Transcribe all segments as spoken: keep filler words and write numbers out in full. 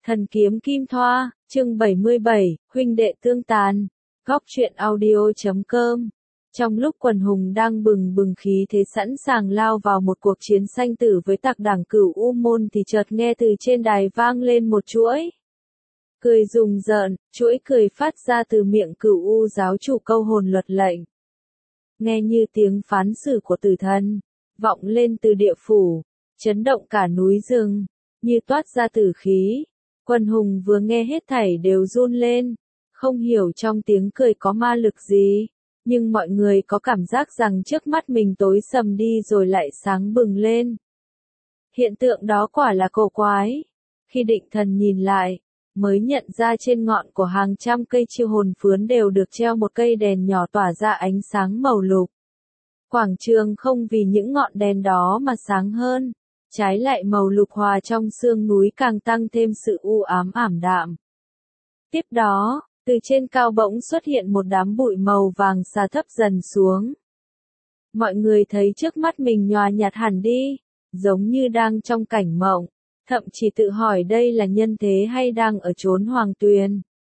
Thần kiếm kim thoa, chương bảy mươi bảy, huynh đệ tương tàn. Góc truyện audio chấm com. Trong lúc quần hùng đang bừng bừng khí thế sẵn sàng lao vào một cuộc chiến sanh tử với tặc đảng Cửu U môn thì chợt nghe từ trên đài vang lên một chuỗi cười rùng rợn, chuỗi cười phát ra từ miệng Cửu U giáo chủ câu hồn luật lệnh. Nghe như tiếng phán xử của tử thần, vọng lên từ địa phủ, chấn động cả núi rừng, như toát ra tử khí. Quần hùng vừa nghe hết thảy đều run lên, không hiểu trong tiếng cười có ma lực gì, nhưng mọi người có cảm giác rằng trước mắt mình tối sầm đi rồi lại sáng bừng lên. Hiện tượng đó quả là cổ quái. Khi định thần nhìn lại, mới nhận ra trên ngọn của hàng trăm cây chiêu hồn phướn đều được treo một cây đèn nhỏ tỏa ra ánh sáng màu lục. Quảng trường không vì những ngọn đèn đó mà sáng hơn. Trái lại màu lục hòa trong sương núi càng tăng thêm sự u ám ảm đạm. Tiếp đó, từ trên cao bỗng xuất hiện một đám bụi màu vàng xà thấp dần xuống. Mọi người thấy trước mắt mình nhòa nhạt hẳn đi, giống như đang trong cảnh mộng, thậm chí tự hỏi đây là nhân thế hay đang ở chốn hoàng tuyền.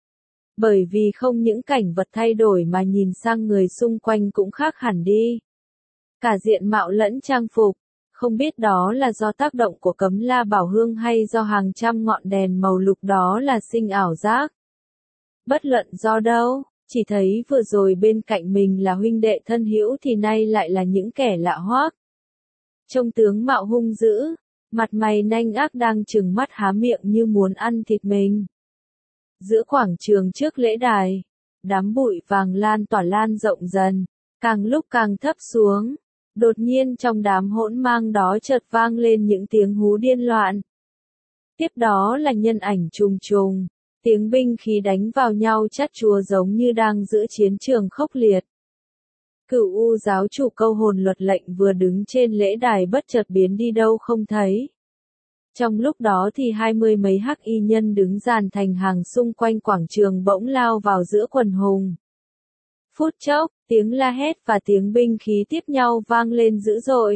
Bởi vì không những cảnh vật thay đổi mà nhìn sang người xung quanh cũng khác hẳn đi. Cả diện mạo lẫn trang phục. Không biết đó là do tác động của Cấm La Bảo Hương hay do hàng trăm ngọn đèn màu lục đó là sinh ảo giác. Bất luận do đâu, chỉ thấy vừa rồi bên cạnh mình là huynh đệ thân hữu thì nay lại là những kẻ lạ hoắc. Trông tướng mạo hung dữ, mặt mày nanh ác đang trừng mắt há miệng như muốn ăn thịt mình. Giữa quảng trường trước lễ đài, đám bụi vàng lan tỏa lan rộng dần, càng lúc càng thấp xuống. Đột nhiên trong đám hỗn mang đó chợt vang lên những tiếng hú điên loạn. Tiếp đó là nhân ảnh trùng trùng, tiếng binh khí đánh vào nhau chát chúa giống như đang giữa chiến trường khốc liệt. Cửu U giáo chủ câu hồn luật lệnh vừa đứng trên lễ đài bất chợt biến đi đâu không thấy. Trong lúc đó thì hai mươi mấy hắc y nhân đứng dàn thành hàng xung quanh quảng trường bỗng lao vào giữa quần hùng. Phút chốc, tiếng la hét và tiếng binh khí tiếp nhau vang lên dữ dội.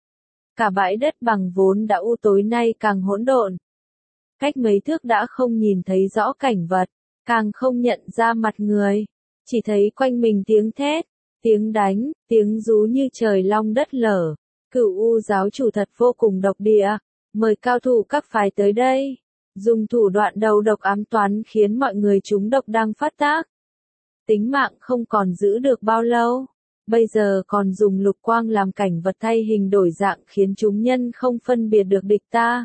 Cả bãi đất bằng vốn đã u tối nay càng hỗn độn. Cách mấy thước đã không nhìn thấy rõ cảnh vật, càng không nhận ra mặt người. Chỉ thấy quanh mình tiếng thét, tiếng đánh, tiếng rú như trời long đất lở. Cửu U giáo chủ thật vô cùng độc địa, mời cao thủ các phái tới đây. Dùng thủ đoạn đầu độc ám toán khiến mọi người trúng độc đang phát tác. Tính mạng không còn giữ được bao lâu, bây giờ còn dùng lục quang làm cảnh vật thay hình đổi dạng khiến chúng nhân không phân biệt được địch ta.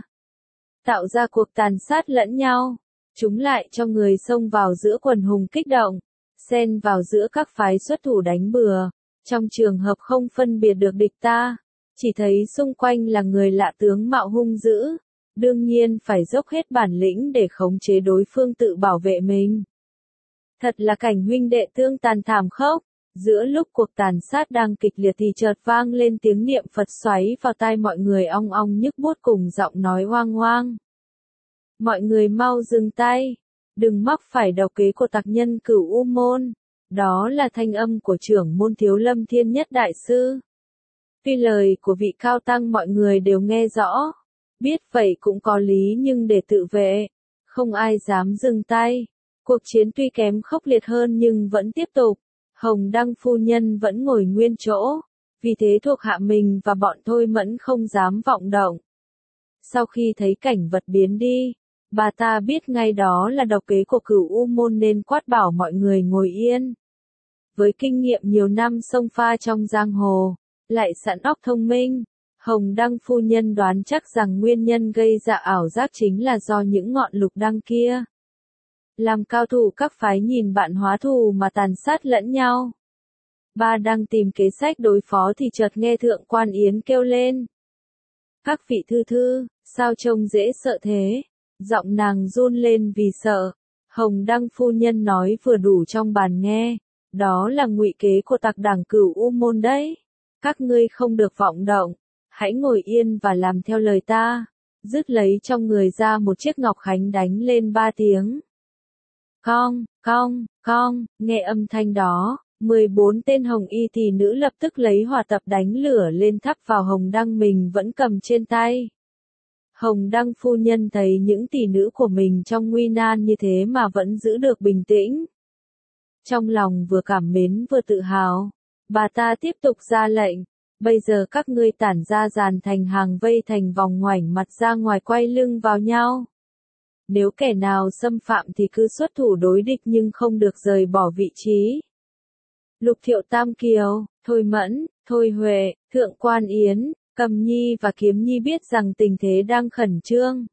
Tạo ra cuộc tàn sát lẫn nhau, chúng lại cho người xông vào giữa quần hùng kích động, xen vào giữa các phái xuất thủ đánh bừa, trong trường hợp không phân biệt được địch ta, chỉ thấy xung quanh là người lạ tướng mạo hung dữ, đương nhiên phải dốc hết bản lĩnh để khống chế đối phương tự bảo vệ mình. Thật là cảnh huynh đệ tương tàn thảm khốc. Giữa lúc cuộc tàn sát đang kịch liệt thì chợt vang lên tiếng niệm Phật xoáy vào tai mọi người ong ong nhức buốt cùng giọng nói hoang hoang. Mọi người mau dừng tay, đừng mắc phải độc kế của tặc nhân Cửu U môn. Đó là thanh âm của trưởng môn Thiếu Lâm Thiên Nhất Đại Sư. Tuy lời của vị cao tăng mọi người đều nghe rõ, biết vậy cũng có lý nhưng để tự vệ, không ai dám dừng tay. Cuộc chiến tuy kém khốc liệt hơn nhưng vẫn tiếp tục. Hồng Đăng phu nhân vẫn ngồi nguyên chỗ, vì thế thuộc hạ mình và bọn Thôi Mẫn không dám vọng động. Sau khi thấy cảnh vật biến đi, bà ta biết ngay đó là độc kế của Cửu U môn nên quát bảo mọi người ngồi yên. Với kinh nghiệm nhiều năm xông pha trong giang hồ, lại sẵn óc thông minh, Hồng Đăng phu nhân đoán chắc rằng nguyên nhân gây ra ảo giác chính là do những ngọn lục đăng kia. Làm cao thủ các phái nhìn bạn hóa thù mà tàn sát lẫn nhau. Ba đang tìm kế sách đối phó thì chợt nghe Thượng Quan Yến kêu lên. Các vị thư thư, sao trông dễ sợ thế? Giọng nàng run lên vì sợ. Hồng Đăng phu nhân nói vừa đủ trong bàn nghe. Đó là ngụy kế của tặc đảng Cửu U môn đấy. Các ngươi không được vọng động. Hãy ngồi yên và làm theo lời ta. Dứt lấy trong người ra một chiếc ngọc khánh đánh lên ba tiếng. Cong, cong, cong, nghe âm thanh đó, mười bốn tên hồng y tỷ nữ lập tức lấy hỏa tập đánh lửa lên thắp vào hồng đăng mình vẫn cầm trên tay. Hồng Đăng phu nhân thấy những tỷ nữ của mình trong nguy nan như thế mà vẫn giữ được bình tĩnh. Trong lòng vừa cảm mến vừa tự hào, bà ta tiếp tục ra lệnh, bây giờ các ngươi tản ra dàn thành hàng vây thành vòng ngoảnh mặt ra ngoài quay lưng vào nhau. Nếu kẻ nào xâm phạm thì cứ xuất thủ đối địch nhưng không được rời bỏ vị trí. Lục Thiệu Tam Kiều, Thôi Mẫn, Thôi Huệ, Thượng Quan Yến, Cầm Nhi và Kiếm Nhi biết rằng tình thế đang khẩn trương.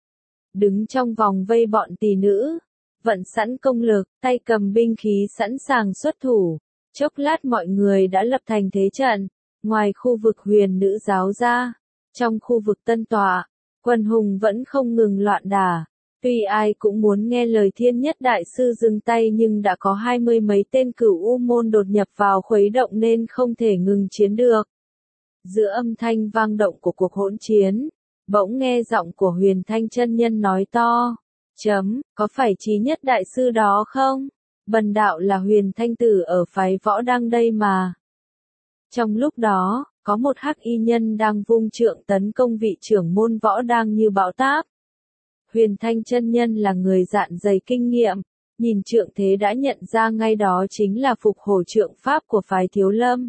Đứng trong vòng vây bọn tỷ nữ, vận sẵn công lực, tay cầm binh khí sẵn sàng xuất thủ. Chốc lát mọi người đã lập thành thế trận, ngoài khu vực huyền nữ giáo ra, trong khu vực tân tọa, quần hùng vẫn không ngừng loạn đả. Tuy ai cũng muốn nghe lời Thiên Nhất Đại Sư dừng tay nhưng đã có hai mươi mấy tên cửu u môn đột nhập vào khuấy động nên không thể ngừng chiến được. Giữa âm thanh vang động của cuộc hỗn chiến, bỗng nghe giọng của Huyền Thanh chân nhân nói to, chấm, có phải Chí Nhất Đại Sư đó không? Bần đạo là Huyền Thanh tử ở phái Võ Đăng đây mà. Trong lúc đó, có một hắc y nhân đang vung trượng tấn công vị trưởng môn Võ Đăng như bão táp. Huyền Thanh chân nhân là người dạn dày kinh nghiệm, nhìn trượng thế đã nhận ra ngay đó chính là phục hổ trượng pháp của phái Thiếu Lâm.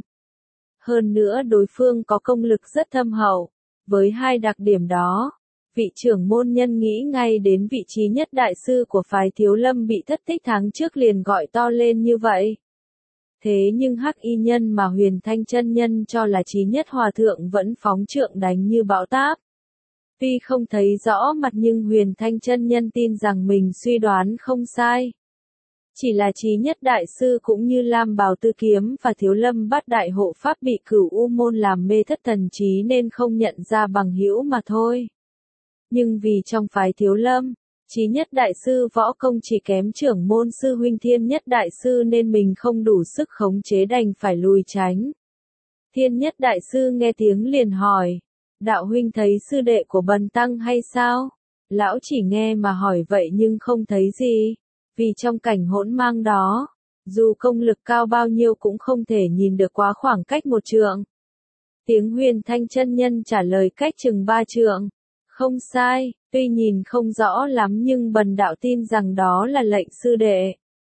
Hơn nữa đối phương có công lực rất thâm hậu, với hai đặc điểm đó, vị trưởng môn nhân nghĩ ngay đến vị trí nhất đại sư của phái Thiếu Lâm bị thất tích tháng trước liền gọi to lên như vậy. Thế nhưng hắc y nhân mà Huyền Thanh chân nhân cho là Chí Nhất Hòa Thượng vẫn phóng trượng đánh như bão táp. Tuy không thấy rõ mặt nhưng Huyền Thanh chân nhân tin rằng mình suy đoán không sai. Chỉ là Chí Nhất Đại Sư cũng như Lam Bào Tư Kiếm và Thiếu Lâm Bát Đại Hộ Pháp bị cửu u môn làm mê thất thần trí nên không nhận ra bằng hữu mà thôi. Nhưng vì trong phái Thiếu Lâm, Chí Nhất Đại Sư võ công chỉ kém trưởng môn sư huynh Thiên Nhất Đại Sư nên mình không đủ sức khống chế đành phải lùi tránh. Thiên Nhất Đại Sư nghe tiếng liền hỏi, đạo huynh thấy sư đệ của bần tăng hay sao? Lão chỉ nghe mà hỏi vậy nhưng không thấy gì, vì trong cảnh hỗn mang đó, dù công lực cao bao nhiêu cũng không thể nhìn được quá khoảng cách một trượng. Tiếng Huyền Thanh chân nhân trả lời cách chừng ba trượng. Không sai, tuy nhìn không rõ lắm nhưng bần đạo tin rằng đó là lệnh sư đệ.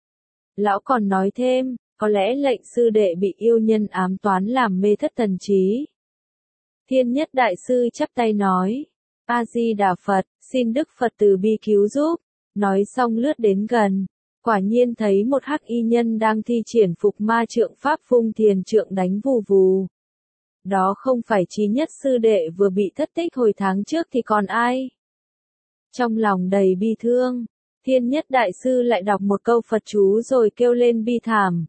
Lão còn nói thêm, có lẽ lệnh sư đệ bị yêu nhân ám toán làm mê thất thần trí. Thiên Nhất Đại Sư chắp tay nói, A-di-đà Phật, xin Đức Phật từ bi cứu giúp. Nói xong lướt đến gần, quả nhiên thấy một hắc y nhân đang thi triển phục ma trượng pháp vung thiền trượng đánh vù vù. Đó không phải Chí Nhất sư đệ vừa bị thất tích hồi tháng trước thì còn ai? Trong lòng đầy bi thương, Thiên Nhất Đại Sư lại đọc một câu Phật chú rồi kêu lên bi thảm.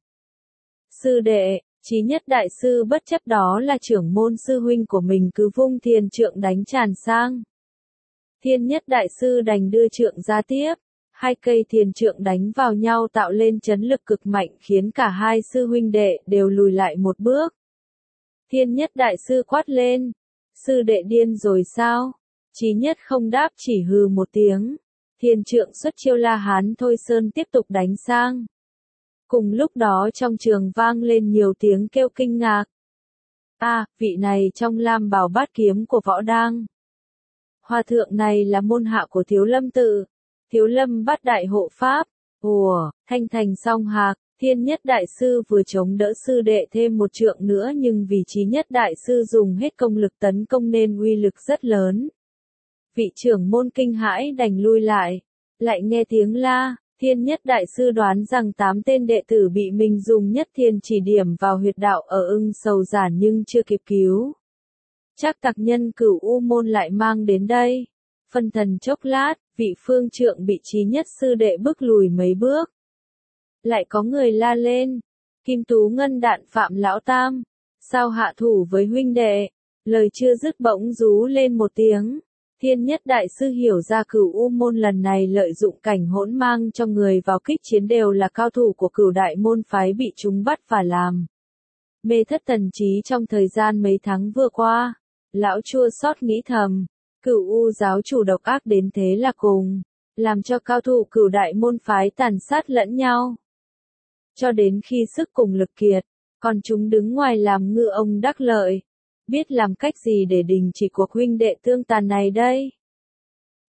Sư đệ, Chí Nhất Đại Sư bất chấp đó là trưởng môn sư huynh của mình cứ vung thiền trượng đánh tràn sang. Thiên Nhất Đại Sư đành đưa trượng ra tiếp, hai cây thiền trượng đánh vào nhau tạo lên chấn lực cực mạnh khiến cả hai sư huynh đệ đều lùi lại một bước. Thiên Nhất Đại Sư quát lên, sư đệ điên rồi sao? Chí Nhất không đáp chỉ hừ một tiếng, thiền trượng xuất chiêu La Hán Thôi Sơn tiếp tục đánh sang. Cùng lúc đó trong trường vang lên nhiều tiếng kêu kinh ngạc. A, à, vị này trong Lam Bào Bát Kiếm của Võ Đăng. Hòa thượng này là môn hạ của Thiếu Lâm tự, Thiếu Lâm Bát Đại Hộ Pháp. Ủa, thanh thành song hạc, Thiên Nhất Đại Sư vừa chống đỡ sư đệ thêm một trượng nữa nhưng vì Chí Nhất Đại Sư dùng hết công lực tấn công nên uy lực rất lớn. Vị trưởng môn kinh hãi đành lui lại, lại nghe tiếng la, Thiên Nhất Đại Sư đoán rằng tám tên đệ tử bị mình dùng nhất thiên chỉ điểm vào huyệt đạo ở ưng sầu giản nhưng chưa kịp cứu. Chắc tặc nhân cửu u môn lại mang đến đây. Phân thần chốc lát, vị phương trượng bị Chí Nhất sư đệ bước lùi mấy bước. Lại có người la lên, Kim Tú Ngân Đạn Phạm Lão Tam, sao hạ thủ với huynh đệ? Lời chưa dứt bỗng rú lên một tiếng. Thiên Nhất Đại Sư hiểu ra cửu u môn lần này lợi dụng cảnh hỗn mang cho người vào kích chiến đều là cao thủ của cửu đại môn phái bị chúng bắt và làm mê thất thần trí trong thời gian mấy tháng vừa qua. Lão chua xót nghĩ thầm, cửu u giáo chủ độc ác đến thế là cùng, làm cho cao thủ cửu đại môn phái tàn sát lẫn nhau. Cho đến khi sức cùng lực kiệt, còn chúng đứng ngoài làm ngư ông đắc lợi, biết làm cách gì để đình chỉ cuộc huynh đệ tương tàn này đây.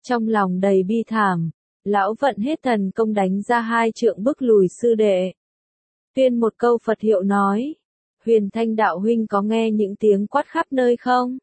Trong lòng đầy bi thảm, lão vận hết thần công đánh ra hai trượng bức lùi sư đệ. Tuyên một câu Phật hiệu nói, Huyền Thanh đạo huynh có nghe những tiếng quát khắp nơi không?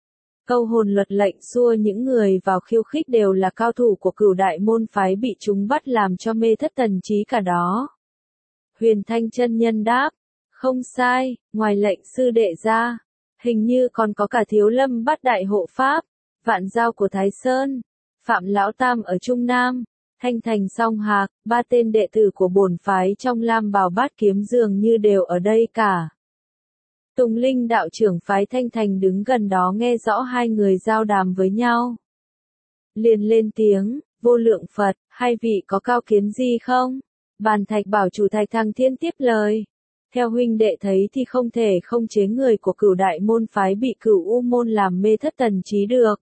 Câu hồn luật lệnh xua những người vào khiêu khích đều là cao thủ của Cửu đại môn phái bị chúng bắt làm cho mê thất thần trí cả đó. Huyền Thanh chân nhân đáp, không sai, ngoài lệnh sư đệ ra, hình như còn có cả Thiếu Lâm Bát đại hộ pháp, Vạn Giao của Thái Sơn, Phạm Lão Tam ở Trung Nam, Thanh Thành Song Hạc, ba tên đệ tử của bổn phái trong Lam Bào Bát kiếm dường như đều ở đây cả. Tùng Linh đạo trưởng phái Thanh Thành đứng gần đó nghe rõ hai người giao đàm với nhau. Liền lên tiếng, vô lượng Phật, hai vị có cao kiến gì không? Bàn Thạch bảo chủ Thạch Thăng Thiên tiếp lời. Theo huynh đệ thấy thì không thể không chế người của Cửu đại môn phái bị Cửu U môn làm mê thất thần trí được.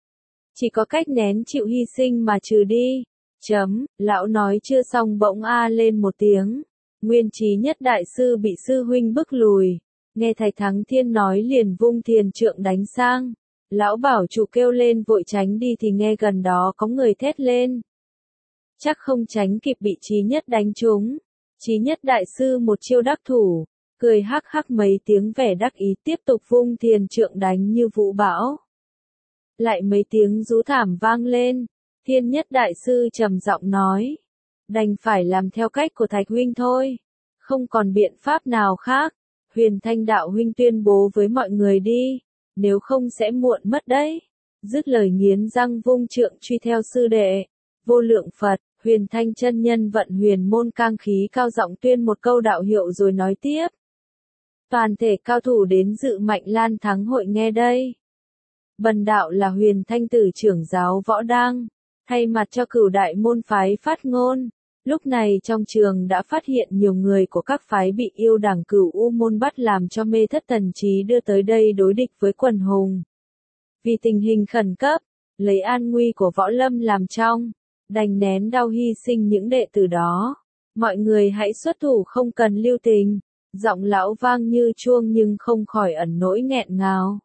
Chỉ có cách nén chịu hy sinh mà trừ đi. Chấm, lão nói chưa xong bỗng a lên một tiếng. Nguyên Trí Nhất đại sư bị sư huynh bức lùi. Nghe Thạch Thắng Thiên nói liền vung thiền trượng đánh sang. Lão bảo chủ kêu lên vội tránh đi thì nghe gần đó có người thét lên. Chắc không tránh kịp bị Trí Nhất đánh trúng. Trí Nhất đại sư một chiêu đắc thủ, cười hắc hắc mấy tiếng vẻ đắc ý tiếp tục vung thiền trượng đánh như vũ bão. Lại mấy tiếng rú thảm vang lên, Thiên Nhất đại sư trầm giọng nói, đành phải làm theo cách của Thạch huynh thôi, không còn biện pháp nào khác. Huyền Thanh đạo huynh tuyên bố với mọi người đi, nếu không sẽ muộn mất đấy. Dứt lời nghiến răng vung trượng truy theo sư đệ. Vô lượng Phật, Huyền Thanh chân nhân vận huyền môn cang khí cao giọng tuyên một câu đạo hiệu rồi nói tiếp. Toàn thể cao thủ đến dự Mạnh Lan thắng hội nghe đây. Bần đạo là Huyền Thanh tử trưởng giáo Võ Đăng, thay mặt cho Cửu đại môn phái phát ngôn. Lúc này trong trường đã phát hiện nhiều người của các phái bị yêu đảng Cửu U môn bắt làm cho mê thất thần trí đưa tới đây đối địch với quần hùng. Vì tình hình khẩn cấp, lấy an nguy của Võ Lâm làm trong, đành nén đau hy sinh những đệ tử đó. Mọi người hãy xuất thủ không cần lưu tình. Giọng lão vang như chuông nhưng không khỏi ẩn nỗi nghẹn ngào.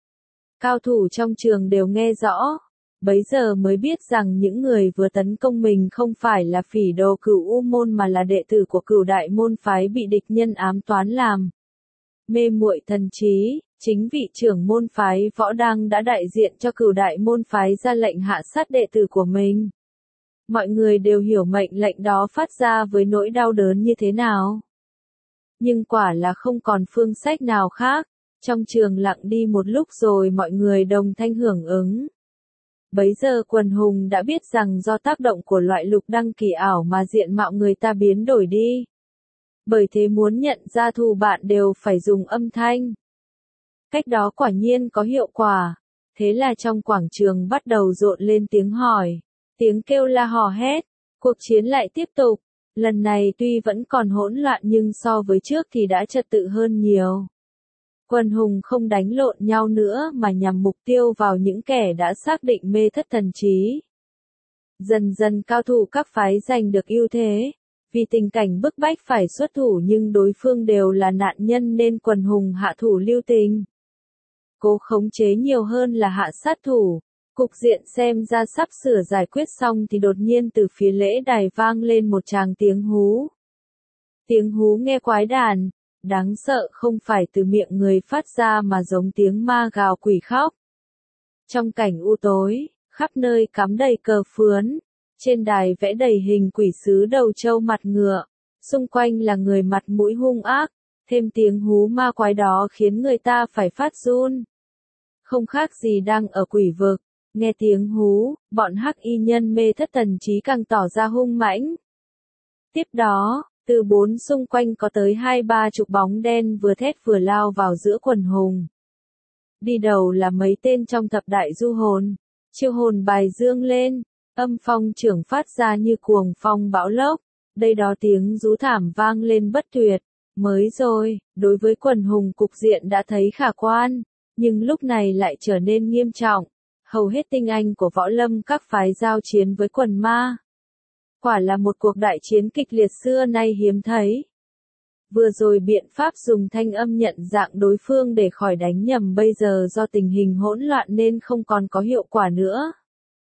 Cao thủ trong trường đều nghe rõ. Bấy giờ mới biết rằng những người vừa tấn công mình không phải là phỉ đồ Cửu U môn mà là đệ tử của Cửu đại môn phái bị địch nhân ám toán làm mê muội thần trí. Chính vị trưởng môn phái Võ Đăng đã đại diện cho Cửu đại môn phái ra lệnh hạ sát đệ tử của mình. Mọi người đều hiểu mệnh lệnh đó phát ra với nỗi đau đớn như thế nào. Nhưng quả là không còn phương sách nào khác. Trong trường lặng đi một lúc rồi mọi người đồng thanh hưởng ứng. Bấy giờ quần hùng đã biết rằng do tác động của loại lục đăng kỳ ảo mà diện mạo người ta biến đổi đi. Bởi thế muốn nhận ra thù bạn đều phải dùng âm thanh. Cách đó quả nhiên có hiệu quả. Thế là trong quảng trường bắt đầu rộn lên tiếng hỏi, tiếng kêu la hò hét. Cuộc chiến lại tiếp tục. Lần này tuy vẫn còn hỗn loạn nhưng so với trước thì đã trật tự hơn nhiều. Quần hùng không đánh lộn nhau nữa mà nhằm mục tiêu vào những kẻ đã xác định mê thất thần trí. Dần dần cao thủ các phái giành được ưu thế. Vì tình cảnh bức bách phải xuất thủ nhưng đối phương đều là nạn nhân nên quần hùng hạ thủ lưu tình. Cố khống chế nhiều hơn là hạ sát thủ. Cục diện xem ra sắp sửa giải quyết xong thì đột nhiên từ phía lễ đài vang lên một tràng tiếng hú. Tiếng hú nghe quái đản, đáng sợ không phải từ miệng người phát ra mà giống tiếng ma gào quỷ khóc. Trong cảnh u tối, khắp nơi cắm đầy cờ phướn, trên đài vẽ đầy hình quỷ sứ đầu trâu mặt ngựa, xung quanh là người mặt mũi hung ác, thêm tiếng hú ma quái đó khiến người ta phải phát run. Không khác gì đang ở quỷ vực. Nghe tiếng hú, bọn hắc y nhân mê thất thần trí càng tỏ ra hung mãnh. Tiếp đó, từ bốn xung quanh có tới hai ba chục bóng đen vừa thét vừa lao vào giữa quần hùng. Đi đầu là mấy tên trong thập đại du hồn, chiêu hồn bài dương lên, âm phong trưởng phát ra như cuồng phong bão lốc, đây đó tiếng rú thảm vang lên bất tuyệt. Mới rồi, đối với quần hùng cục diện đã thấy khả quan, nhưng lúc này lại trở nên nghiêm trọng. Hầu hết tinh anh của võ lâm các phái giao chiến với quần ma. Quả là một cuộc đại chiến kịch liệt xưa nay hiếm thấy. Vừa rồi biện pháp dùng thanh âm nhận dạng đối phương để khỏi đánh nhầm bây giờ do tình hình hỗn loạn nên không còn có hiệu quả nữa.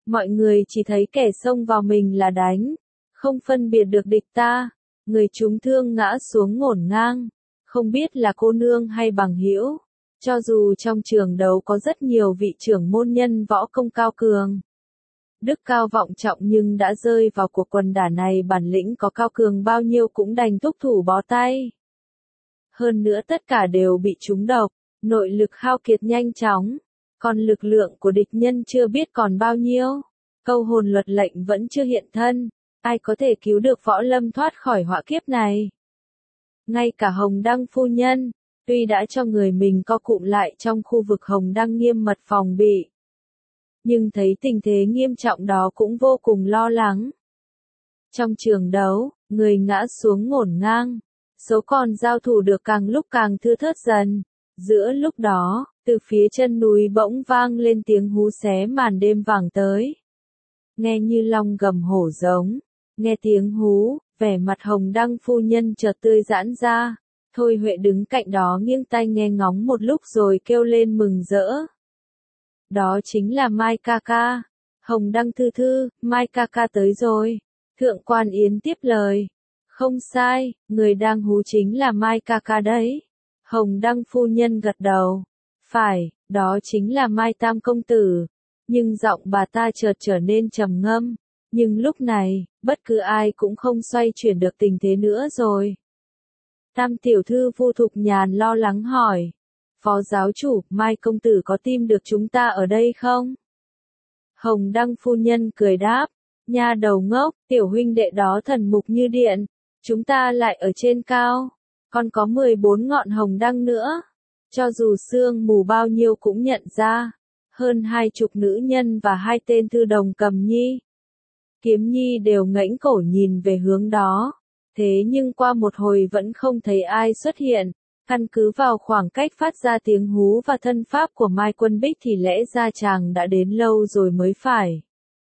Mọi người chỉ thấy kẻ xông vào mình là đánh, không phân biệt được địch ta, người chúng thương ngã xuống ngổn ngang, không biết là cô nương hay bằng hữu. Cho dù trong trường đấu có rất nhiều vị trưởng môn nhân võ công cao cường, đức cao vọng trọng nhưng đã rơi vào cuộc quần đả này bản lĩnh có cao cường bao nhiêu cũng đành thúc thủ bó tay. Hơn nữa tất cả đều bị trúng độc, nội lực hao kiệt nhanh chóng, còn lực lượng của địch nhân chưa biết còn bao nhiêu, câu hồn luật lệnh vẫn chưa hiện thân, ai có thể cứu được Võ Lâm thoát khỏi họa kiếp này. Ngay cả Hồng Đăng phu nhân, tuy đã cho người mình co cụm lại trong khu vực Hồng Đăng nghiêm mật phòng bị, nhưng thấy tình thế nghiêm trọng đó cũng vô cùng lo lắng. Trong trường đấu, người ngã xuống ngổn ngang, số con giao thủ được càng lúc càng thưa thớt dần. Giữa lúc đó, từ phía chân núi bỗng vang lên tiếng hú xé màn đêm vàng tới. Nghe như long gầm hổ giống, nghe tiếng hú, vẻ mặt Hồng Đăng phu nhân chợt tươi giãn ra. Thôi Huệ đứng cạnh đó nghiêng tai nghe ngóng một lúc rồi kêu lên mừng rỡ. Đó chính là Mai ca ca. Hồng Đăng thư thư, Mai ca ca tới rồi. Thượng quan Yến tiếp lời. Không sai, người đang hú chính là Mai ca ca đấy. Hồng Đăng phu nhân gật đầu. Phải, đó chính là Mai Tam công tử. Nhưng giọng bà ta chợt trở nên trầm ngâm. Nhưng lúc này, bất cứ ai cũng không xoay chuyển được tình thế nữa rồi. Tam tiểu thư Vu Thục Nhàn lo lắng hỏi. Phó giáo chủ, Mai công tử có tìm được chúng ta ở đây không? Hồng Đăng phu nhân cười đáp. Nha đầu ngốc, tiểu huynh đệ đó thần mục như điện. Chúng ta lại ở trên cao. Còn có mười bốn ngọn hồng đăng nữa. Cho dù sương mù bao nhiêu cũng nhận ra. Hơn hai chục nữ nhân và hai tên thư đồng cầm nhi. Kiếm nhi đều ngẩng cổ nhìn về hướng đó. Thế nhưng qua một hồi vẫn không thấy ai xuất hiện. Căn cứ vào khoảng cách phát ra tiếng hú và thân pháp của Mai Quân Bích thì lẽ ra chàng đã đến lâu rồi mới phải.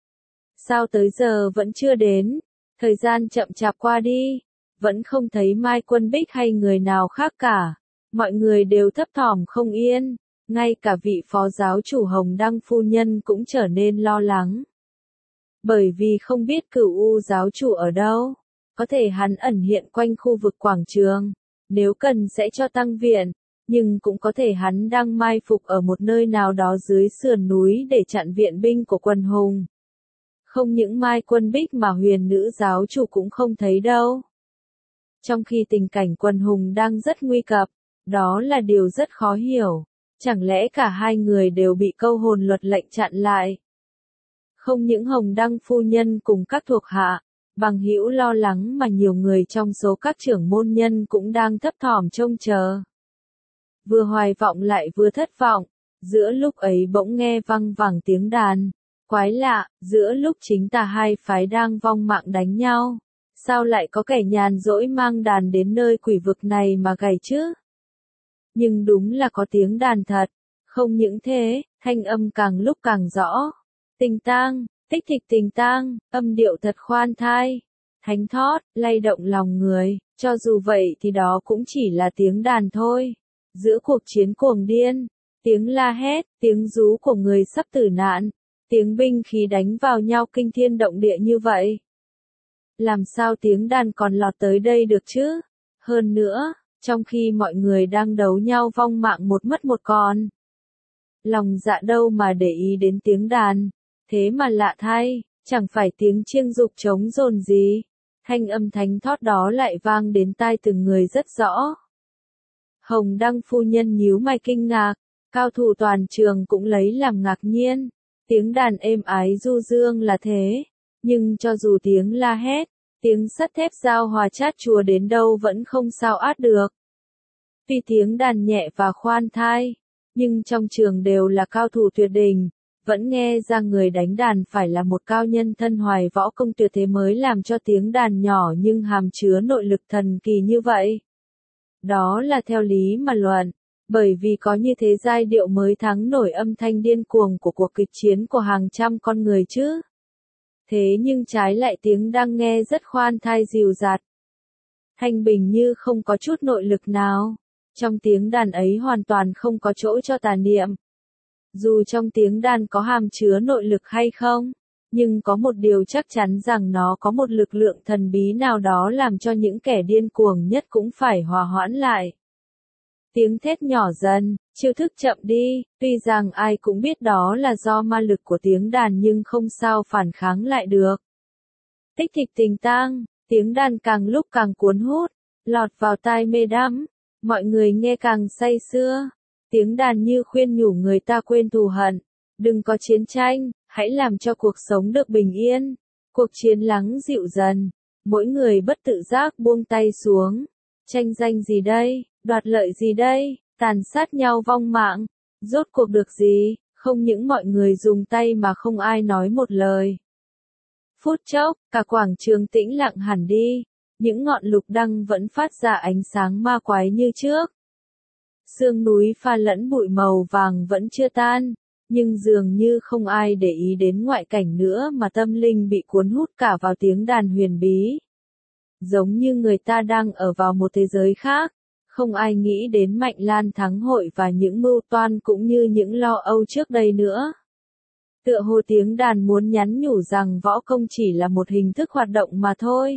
Sao tới giờ vẫn chưa đến? Thời gian chậm chạp qua đi. Vẫn không thấy Mai Quân Bích hay người nào khác cả. Mọi người đều thấp thỏm không yên. Ngay cả vị phó giáo chủ Hồng Đăng phu nhân cũng trở nên lo lắng. Bởi vì không biết Cửu U giáo chủ ở đâu. Có thể hắn ẩn hiện quanh khu vực quảng trường. Nếu cần sẽ cho tăng viện. Nhưng cũng có thể hắn đang mai phục ở một nơi nào đó dưới sườn núi để chặn viện binh của Quần Hùng. Không những Mai Quân Bích mà Huyền nữ giáo chủ cũng không thấy đâu. Trong khi tình cảnh Quần Hùng đang rất nguy cấp, đó là điều rất khó hiểu. Chẳng lẽ cả hai người đều bị câu hồn luật lệnh chặn lại? Không những Hồng Đăng phu nhân cùng các thuộc hạ, bằng hữu lo lắng mà nhiều người trong số các trưởng môn nhân cũng đang thấp thỏm trông chờ. Vừa hoài vọng lại vừa thất vọng, giữa lúc ấy bỗng nghe văng vẳng tiếng đàn. Quái lạ, giữa lúc chính tà hai phái đang vong mạng đánh nhau, sao lại có kẻ nhàn rỗi mang đàn đến nơi quỷ vực này mà gảy chứ? Nhưng đúng là có tiếng đàn thật, không những thế, thanh âm càng lúc càng rõ. Tình tang, tích thịch tình tang, âm điệu thật khoan thai, thánh thót, lay động lòng người, cho dù vậy thì đó cũng chỉ là tiếng đàn thôi. Giữa cuộc chiến cuồng điên, tiếng la hét, tiếng rú của người sắp tử nạn, tiếng binh khí đánh vào nhau kinh thiên động địa như vậy. Làm sao tiếng đàn còn lọt tới đây được chứ? Hơn nữa, trong khi mọi người đang đấu nhau vong mạng một mất một còn. Lòng dạ đâu mà để ý đến tiếng đàn, thế mà lạ thay, chẳng phải tiếng chiêng dục trống dồn gì. Thanh âm thánh thót đó lại vang đến tai từng người rất rõ. Hồng Đăng phu nhân nhíu mày kinh ngạc, cao thủ toàn trường cũng lấy làm ngạc nhiên. Tiếng đàn êm ái du dương là thế, nhưng cho dù tiếng la hét, tiếng sắt thép giao hòa chát chúa đến đâu vẫn không sao át được. Tuy tiếng đàn nhẹ và khoan thai, nhưng trong trường đều là cao thủ tuyệt đỉnh, vẫn nghe ra người đánh đàn phải là một cao nhân thân hoài võ công tuyệt thế mới làm cho tiếng đàn nhỏ nhưng hàm chứa nội lực thần kỳ như vậy. Đó là theo lý mà luận, bởi vì có như thế giai điệu mới thắng nổi âm thanh điên cuồng của cuộc kịch chiến của hàng trăm con người chứ. Thế nhưng trái lại tiếng đang nghe rất khoan thai dịu dạt, thanh bình như không có chút nội lực nào. Trong tiếng đàn ấy hoàn toàn không có chỗ cho tà niệm. Dù trong tiếng đàn có hàm chứa nội lực hay không, Nhưng có một điều chắc chắn rằng nó có một lực lượng thần bí nào đó làm cho những kẻ điên cuồng nhất cũng phải hòa hoãn lại. Tiếng thét nhỏ dần, chiêu thức chậm đi, tuy rằng ai cũng biết đó là do ma lực của tiếng đàn nhưng không sao phản kháng lại được. Tích thịch tình tang, tiếng đàn càng lúc càng cuốn hút, lọt vào tai mê đắm, mọi người nghe càng say sưa. Tiếng đàn như khuyên nhủ người ta quên thù hận, đừng có chiến tranh, hãy làm cho cuộc sống được bình yên. Cuộc chiến lắng dịu dần, mỗi người bất tự giác buông tay xuống. Tranh danh gì đây, đoạt lợi gì đây, tàn sát nhau vong mạng, rốt cuộc được gì, không những mọi người dùng tay mà không ai nói một lời. Phút chốc, cả quảng trường tĩnh lặng hẳn đi, những ngọn lục đăng vẫn phát ra ánh sáng ma quái như trước. Sương núi pha lẫn bụi màu vàng vẫn chưa tan, nhưng dường như không ai để ý đến ngoại cảnh nữa mà tâm linh bị cuốn hút cả vào tiếng đàn huyền bí. Giống như người ta đang ở vào một thế giới khác, không ai nghĩ đến Mạnh Lan thắng hội và những mưu toan cũng như những lo âu trước đây nữa. Tựa hồ tiếng đàn muốn nhắn nhủ rằng võ công chỉ là một hình thức hoạt động mà thôi.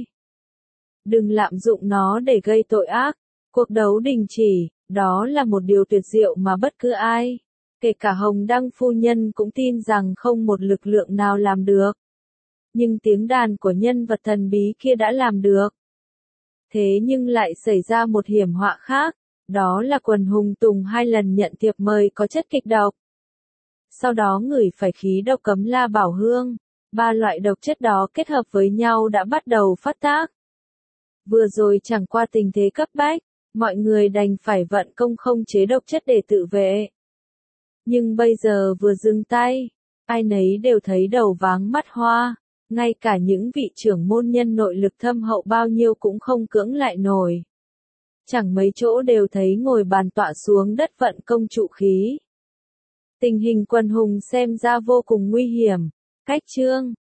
Đừng lạm dụng nó để gây tội ác, cuộc đấu đình chỉ, đó là một điều tuyệt diệu mà bất cứ ai, kể cả Hồng Đăng phu nhân cũng tin rằng không một lực lượng nào làm được. Nhưng tiếng đàn của nhân vật thần bí kia đã làm được. Thế nhưng lại xảy ra một hiểm họa khác, đó là quần hùng tùng hai lần nhận thiệp mời có chất kịch độc. Sau đó ngửi phải khí độc cấm la bảo hương, ba loại độc chất đó kết hợp với nhau đã bắt đầu phát tác. Vừa rồi chẳng qua tình thế cấp bách, mọi người đành phải vận công không chế độc chất để tự vệ. Nhưng bây giờ vừa dừng tay, ai nấy đều thấy đầu váng mắt hoa, ngay cả những vị trưởng môn nhân nội lực thâm hậu bao nhiêu cũng không cưỡng lại nổi. Chẳng mấy chỗ đều thấy ngồi bàn tọa xuống đất vận công trụ khí. Tình hình quần hùng xem ra vô cùng nguy hiểm, cách chương.